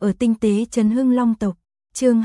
ở tinh tế Trấn Hưng Long tộc. Chương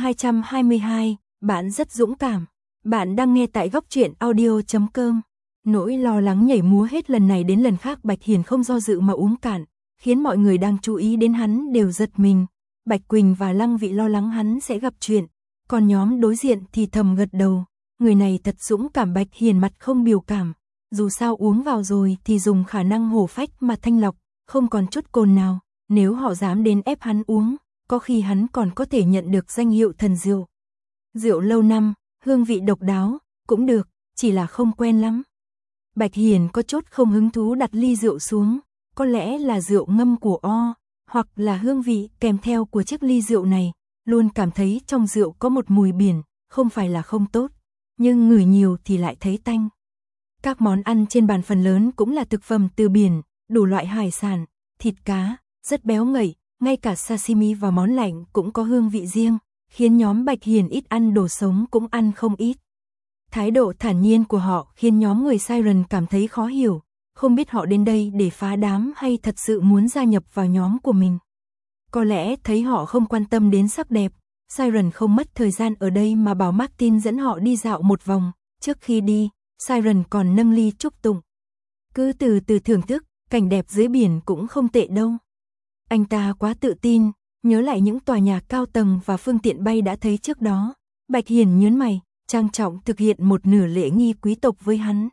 222, bạn rất dũng cảm. Bạn đang nghe tại góc truyện audio.com. Nỗi lo lắng nhảy múa hết lần này đến lần khác, Bạch Hiền không do dự mà uống cạn, khiến mọi người đang chú ý đến hắn đều giật mình. Bạch Quỳnh và Lăng Vị lo lắng hắn sẽ gặp chuyện, còn nhóm đối diện thì thầm gật đầu. Người này thật dũng cảm. Bạch Hiền mặt không biểu cảm, dù sao uống vào rồi thì dùng khả năng hổ phách mà thanh lọc, không còn chút cồn nào. Nếu họ dám đến ép hắn uống, có khi hắn còn có thể nhận được danh hiệu thần rượu. Rượu lâu năm, hương vị độc đáo, cũng được, chỉ là không quen lắm. Bạch Hiền có chút không hứng thú đặt ly rượu xuống, có lẽ là rượu ngâm của O, hoặc là hương vị kèm theo của chiếc ly rượu này, luôn cảm thấy trong rượu có một mùi biển, không phải là không tốt, nhưng ngửi nhiều thì lại thấy tanh. Các món ăn trên bàn phần lớn cũng là thực phẩm từ biển, đủ loại hải sản, thịt cá, rất béo ngậy, ngay cả sashimi và món lạnh cũng có hương vị riêng, khiến nhóm Bạch Hiền ít ăn đồ sống cũng ăn không ít. Thái độ thản nhiên của họ khiến nhóm người Siren cảm thấy khó hiểu, không biết họ đến đây để phá đám hay thật sự muốn gia nhập vào nhóm của mình. Có lẽ thấy họ không quan tâm đến sắc đẹp, Siren không mất thời gian ở đây mà bảo Martin dẫn họ đi dạo một vòng. Trước khi đi, Siren còn nâng ly chúc tụng. Cứ từ từ thưởng thức, cảnh đẹp dưới biển cũng không tệ đâu. Anh ta quá tự tin, nhớ lại những tòa nhà cao tầng và phương tiện bay đã thấy trước đó. Bạch Hiền nhướng mày, trang trọng thực hiện một nửa lễ nghi quý tộc với hắn.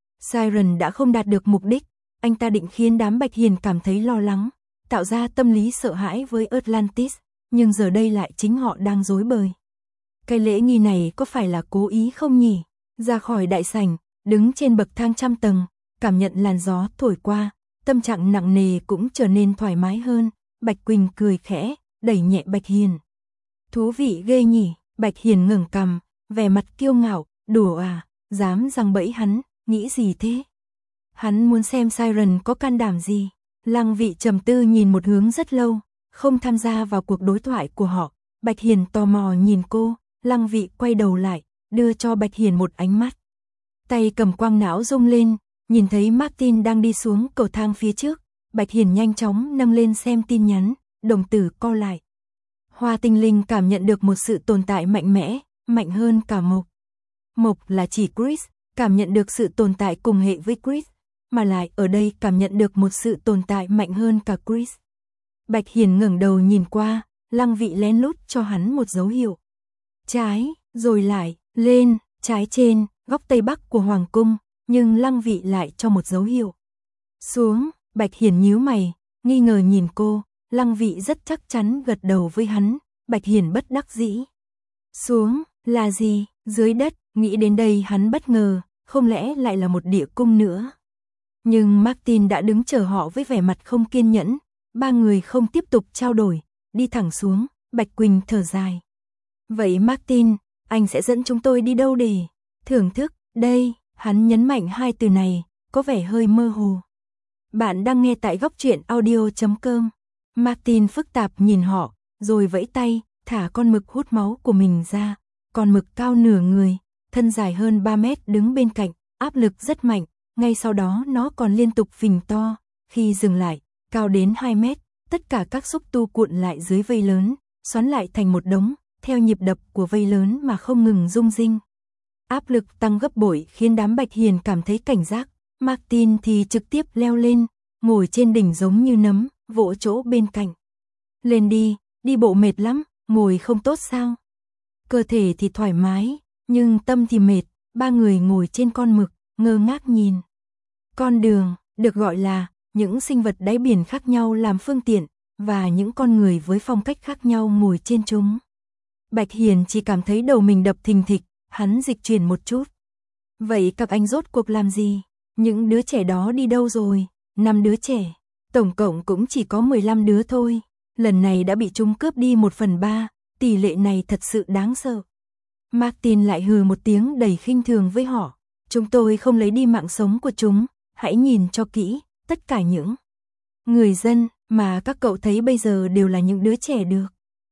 Siren đã không đạt được mục đích, anh ta định khiến đám Bạch Hiền cảm thấy lo lắng, tạo ra tâm lý sợ hãi với Atlantis, nhưng giờ đây lại chính họ đang rối bời. Cái lễ nghi này có phải là cố ý không nhỉ? Ra khỏi đại sảnh, đứng trên bậc thang trăm tầng, cảm nhận làn gió thổi qua, tâm trạng nặng nề cũng trở nên thoải mái hơn. Bạch Quỳnh cười khẽ, đẩy nhẹ Bạch Hiền. Thú vị ghê nhỉ? Bạch Hiền ngẩng cằm, vẻ mặt kiêu ngạo, đùa à, dám giăng bẫy hắn, nghĩ gì thế? Hắn muốn xem Siren có can đảm gì. Lăng Vị trầm tư nhìn một hướng rất lâu, không tham gia vào cuộc đối thoại của họ. Bạch Hiền tò mò nhìn cô, Lăng Vị quay đầu lại, đưa cho Bạch Hiền một ánh mắt. Tay cầm quang não rung lên, nhìn thấy Martin đang đi xuống cầu thang phía trước. Bạch Hiền nhanh chóng nâng lên xem tin nhắn, đồng tử co lại. Hoa Tinh Linh cảm nhận được một sự tồn tại mạnh mẽ, mạnh hơn cả Mộc. Mộc là chỉ Chris, cảm nhận được sự tồn tại cùng hệ với Chris, mà lại ở đây cảm nhận được một sự tồn tại mạnh hơn cả Chris. Bạch Hiền ngẩng đầu nhìn qua, Lăng Vị lén lút cho hắn một dấu hiệu. Trái, rồi lại, lên, trái trên, góc tây bắc của Hoàng cung, nhưng Lăng Vị lại cho một dấu hiệu. Xuống, Bạch Hiền nhíu mày, nghi ngờ nhìn cô, Lăng Vị rất chắc chắn gật đầu với hắn, Bạch Hiền bất đắc dĩ. Xuống, là gì? Dưới đất, nghĩ đến đây hắn bất ngờ, không lẽ lại là một địa cung nữa? Nhưng Martin đã đứng chờ họ với vẻ mặt không kiên nhẫn, ba người không tiếp tục trao đổi, đi thẳng xuống. Bạch Quỳnh thở dài. Vậy Martin, anh sẽ dẫn chúng tôi đi đâu để thưởng thức? Đây, hắn nhấn mạnh hai từ này, có vẻ hơi mơ hồ. Bạn đang nghe tại góc truyện audio.com. Martin phức tạp nhìn họ, rồi vẫy tay, thả con mực hút máu của mình ra. Con mực cao nửa người, thân dài hơn 3 mét đứng bên cạnh, áp lực rất mạnh. Ngay sau đó nó còn liên tục phình to, khi dừng lại, cao đến 2 mét, tất cả các xúc tu cuộn lại dưới vây lớn, xoắn lại thành một đống, theo nhịp đập của vây lớn mà không ngừng rung rinh. Áp lực tăng gấp bội khiến đám Bạch Hiền cảm thấy cảnh giác. Martin thì trực tiếp leo lên, ngồi trên đỉnh giống như nấm, vỗ chỗ bên cạnh. Lên đi bộ mệt lắm, ngồi không tốt sao? Cơ thể thì thoải mái, nhưng tâm thì mệt. Ba người ngồi trên con mực, ngơ ngác nhìn. Con đường, được gọi là những sinh vật đáy biển khác nhau làm phương tiện, và những con người với phong cách khác nhau ngồi trên chúng. Bạch Hiền chỉ cảm thấy đầu mình đập thình thịch, hắn dịch chuyển một chút. Vậy các anh rốt cuộc làm gì? Những đứa trẻ đó đi đâu rồi? 5 đứa trẻ, tổng cộng cũng chỉ có 15 đứa thôi. Lần này đã bị chúng cướp đi 1/3, tỷ lệ này thật sự đáng sợ. Martin lại hừ một tiếng đầy khinh thường với họ. Chúng tôi không lấy đi mạng sống của chúng, hãy nhìn cho kỹ, tất cả những người dân mà các cậu thấy bây giờ đều là những đứa trẻ được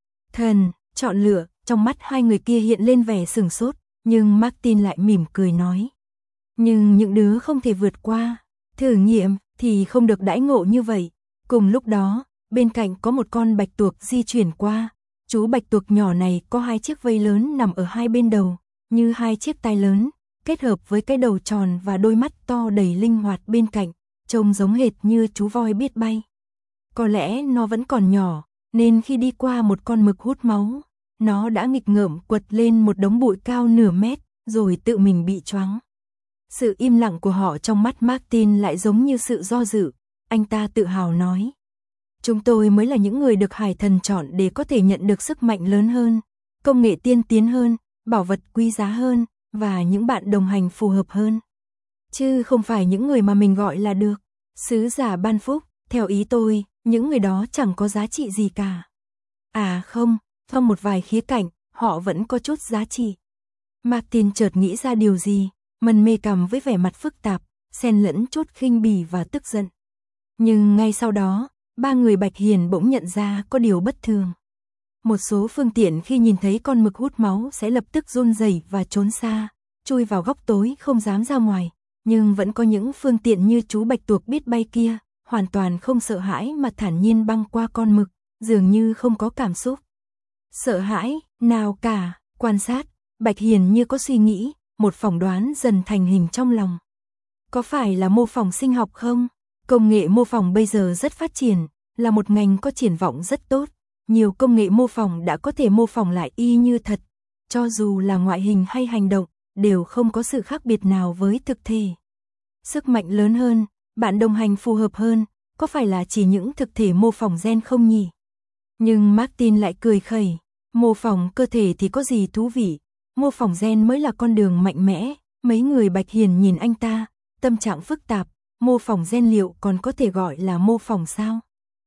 thần chọn lựa. Trong mắt hai người kia hiện lên vẻ sửng sốt, nhưng Martin lại mỉm cười nói. Nhưng những đứa không thể vượt qua thử nghiệm thì không được đãi ngộ như vậy. Cùng lúc đó, bên cạnh có một con bạch tuộc di chuyển qua. Chú bạch tuộc nhỏ này có 2 chiếc vây lớn nằm ở hai bên đầu, như 2 chiếc tai lớn, kết hợp với cái đầu tròn và đôi mắt to đầy linh hoạt bên cạnh, trông giống hệt như chú voi biết bay. Có lẽ nó vẫn còn nhỏ, nên khi đi qua một con mực hút máu, nó đã nghịch ngợm quật lên một đống bụi cao nửa mét, rồi tự mình bị choáng. Sự im lặng của họ trong mắt Martin lại giống như sự do dự, anh ta tự hào nói. Chúng tôi mới là những người được hải thần chọn để có thể nhận được sức mạnh lớn hơn, công nghệ tiên tiến hơn, bảo vật quý giá hơn, và những bạn đồng hành phù hợp hơn. Chứ không phải những người mà mình gọi là được sứ giả ban phúc, theo ý tôi, những người đó chẳng có giá trị gì cả. À không, trong một vài khía cạnh, họ vẫn có chút giá trị. Martin chợt nghĩ ra điều gì, mân mê cằm với vẻ mặt phức tạp, xen lẫn chút khinh bỉ và tức giận. Nhưng ngay sau đó, 3 người Bạch Hiền bỗng nhận ra có điều bất thường. Một số phương tiện khi nhìn thấy con mực hút máu sẽ lập tức run rẩy và trốn xa, chui vào góc tối không dám ra ngoài. Nhưng vẫn có những phương tiện như chú bạch tuộc biết bay kia, hoàn toàn không sợ hãi mà thản nhiên băng qua con mực, dường như không có cảm xúc. Sợ hãi, nào cả, quan sát, Bạch Hiền như có suy nghĩ, một phỏng đoán dần thành hình trong lòng. Có phải là mô phỏng sinh học không? Công nghệ mô phỏng bây giờ rất phát triển, là một ngành có triển vọng rất tốt. Nhiều công nghệ mô phỏng đã có thể mô phỏng lại y như thật, cho dù là ngoại hình hay hành động, đều không có sự khác biệt nào với thực thể. Sức mạnh lớn hơn, bạn đồng hành phù hợp hơn, có phải là chỉ những thực thể mô phỏng gen không nhỉ? Nhưng Martin lại cười khẩy, mô phỏng cơ thể thì có gì thú vị, mô phỏng gen mới là con đường mạnh mẽ. Mấy người Bạch Hiền nhìn anh ta, tâm trạng phức tạp, mô phỏng gen liệu còn có thể gọi là mô phỏng sao?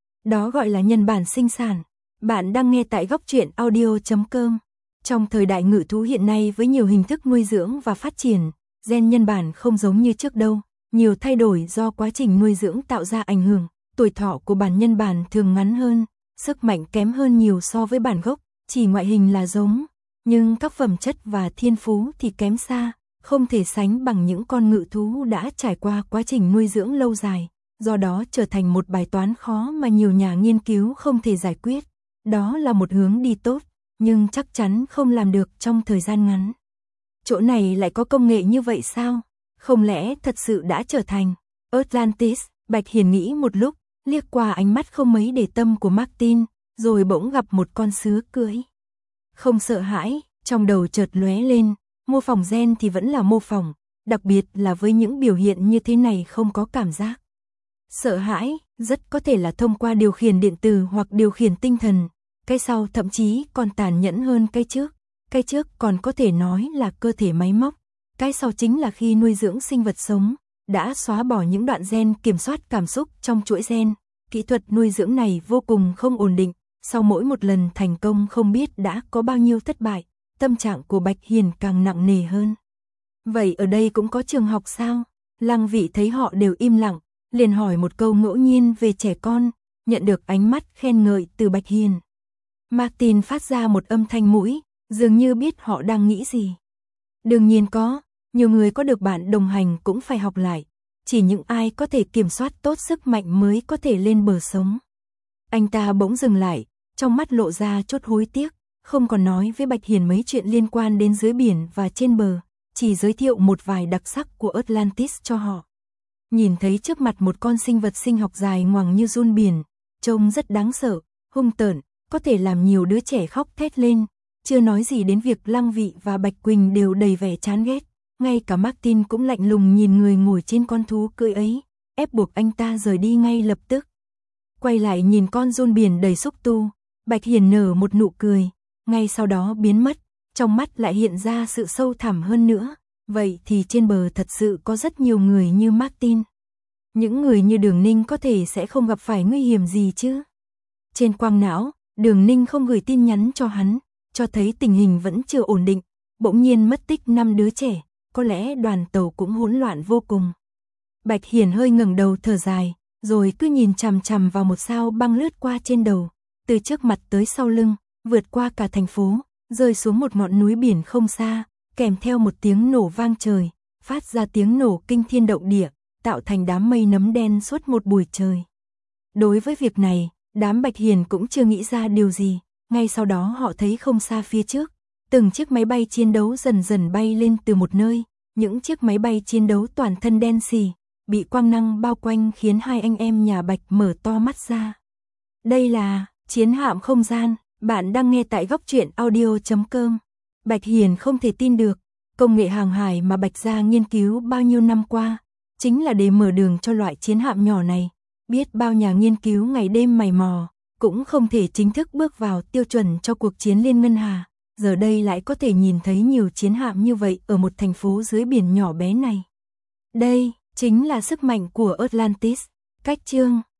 Đó gọi là nhân bản sinh sản. Bạn đang nghe tại góc truyện audio.com. Trong thời đại ngự thú hiện nay với nhiều hình thức nuôi dưỡng và phát triển, gen nhân bản không giống như trước đâu. Nhiều thay đổi do quá trình nuôi dưỡng tạo ra ảnh hưởng, tuổi thọ của bản nhân bản thường ngắn hơn, sức mạnh kém hơn nhiều so với bản gốc, chỉ ngoại hình là giống, nhưng các phẩm chất và thiên phú thì kém xa, không thể sánh bằng những con ngự thú đã trải qua quá trình nuôi dưỡng lâu dài, do đó trở thành một bài toán khó mà nhiều nhà nghiên cứu không thể giải quyết. Đó là một hướng đi tốt, nhưng chắc chắn không làm được trong thời gian ngắn. Chỗ này lại có công nghệ như vậy sao? Không lẽ thật sự đã trở thành Atlantis? Bạch Hiền nghĩ một lúc, liếc qua ánh mắt không mấy để tâm của Martin, rồi bỗng gặp một con sứa cưỡi. Không sợ hãi, trong đầu chợt lóe lên, mô phỏng gen thì vẫn là mô phỏng, đặc biệt là với những biểu hiện như thế này không có cảm giác. Sợ hãi, rất có thể là thông qua điều khiển điện tử hoặc điều khiển tinh thần, cái sau thậm chí còn tàn nhẫn hơn cái trước. Cái trước còn có thể nói là cơ thể máy móc, cái sau chính là khi nuôi dưỡng sinh vật sống, đã xóa bỏ những đoạn gen kiểm soát cảm xúc trong chuỗi gen. Kỹ thuật nuôi dưỡng này vô cùng không ổn định, sau mỗi một lần thành công không biết đã có bao nhiêu thất bại, tâm trạng của Bạch Hiền càng nặng nề hơn. Vậy ở đây cũng có trường học sao? Lăng Vị thấy họ đều im lặng, liền hỏi một câu ngẫu nhiên về trẻ con, nhận được ánh mắt khen ngợi từ Bạch Hiền. Martin phát ra một âm thanh mũi, dường như biết họ đang nghĩ gì. Đương nhiên có, nhiều người có được bạn đồng hành cũng phải học lại, chỉ những ai có thể kiểm soát tốt sức mạnh mới có thể lên bờ sống. Anh ta bỗng dừng lại, trong mắt lộ ra chút hối tiếc, không còn nói với Bạch Hiền mấy chuyện liên quan đến dưới biển và trên bờ, chỉ giới thiệu một vài đặc sắc của Atlantis cho họ. Nhìn thấy trước mặt một con sinh vật sinh học dài ngoằng như giun biển, trông rất đáng sợ, hung tợn, có thể làm nhiều đứa trẻ khóc thét lên, chưa nói gì đến việc Lăng Vị và Bạch Quỳnh đều đầy vẻ chán ghét, ngay cả Martin cũng lạnh lùng nhìn người ngồi trên con thú cưỡi ấy, ép buộc anh ta rời đi ngay lập tức. Quay lại nhìn con giun biển đầy xúc tu, Bạch Hiền nở một nụ cười, ngay sau đó biến mất, trong mắt lại hiện ra sự sâu thẳm hơn nữa. Vậy thì trên bờ thật sự có rất nhiều người như Martin. Những người như Đường Ninh có thể sẽ không gặp phải nguy hiểm gì chứ. Trên quang não, Đường Ninh không gửi tin nhắn cho hắn, cho thấy tình hình vẫn chưa ổn định. Bỗng nhiên mất tích 5 đứa trẻ, có lẽ đoàn tàu cũng hỗn loạn vô cùng. Bạch Hiền hơi ngẩng đầu thở dài, rồi cứ nhìn chằm chằm vào một sao băng lướt qua trên đầu, từ trước mặt tới sau lưng, vượt qua cả thành phố, rơi xuống một ngọn núi biển không xa, kèm theo một tiếng nổ vang trời, phát ra tiếng nổ kinh thiên động địa, tạo thành đám mây nấm đen suốt một buổi trời. Đối với việc này, Đám Bạch Hiền cũng chưa nghĩ ra điều gì, ngay sau đó họ thấy không xa phía trước, từng chiếc máy bay chiến đấu dần dần bay lên từ một nơi, những chiếc máy bay chiến đấu toàn thân đen xì, bị quang năng bao quanh khiến hai anh em nhà Bạch mở to mắt ra. Đây là chiến hạm không gian, bạn đang nghe tại góc truyện audio.com. Bạch Hiền không thể tin được, công nghệ hàng hải mà Bạch gia nghiên cứu bao nhiêu năm qua, chính là để mở đường cho loại chiến hạm nhỏ này. Biết bao nhà nghiên cứu ngày đêm mày mò, cũng không thể chính thức bước vào tiêu chuẩn cho cuộc chiến Liên Ngân Hà. Giờ đây lại có thể nhìn thấy nhiều chiến hạm như vậy ở một thành phố dưới biển nhỏ bé này. Đây chính là sức mạnh của Atlantis. Cách chương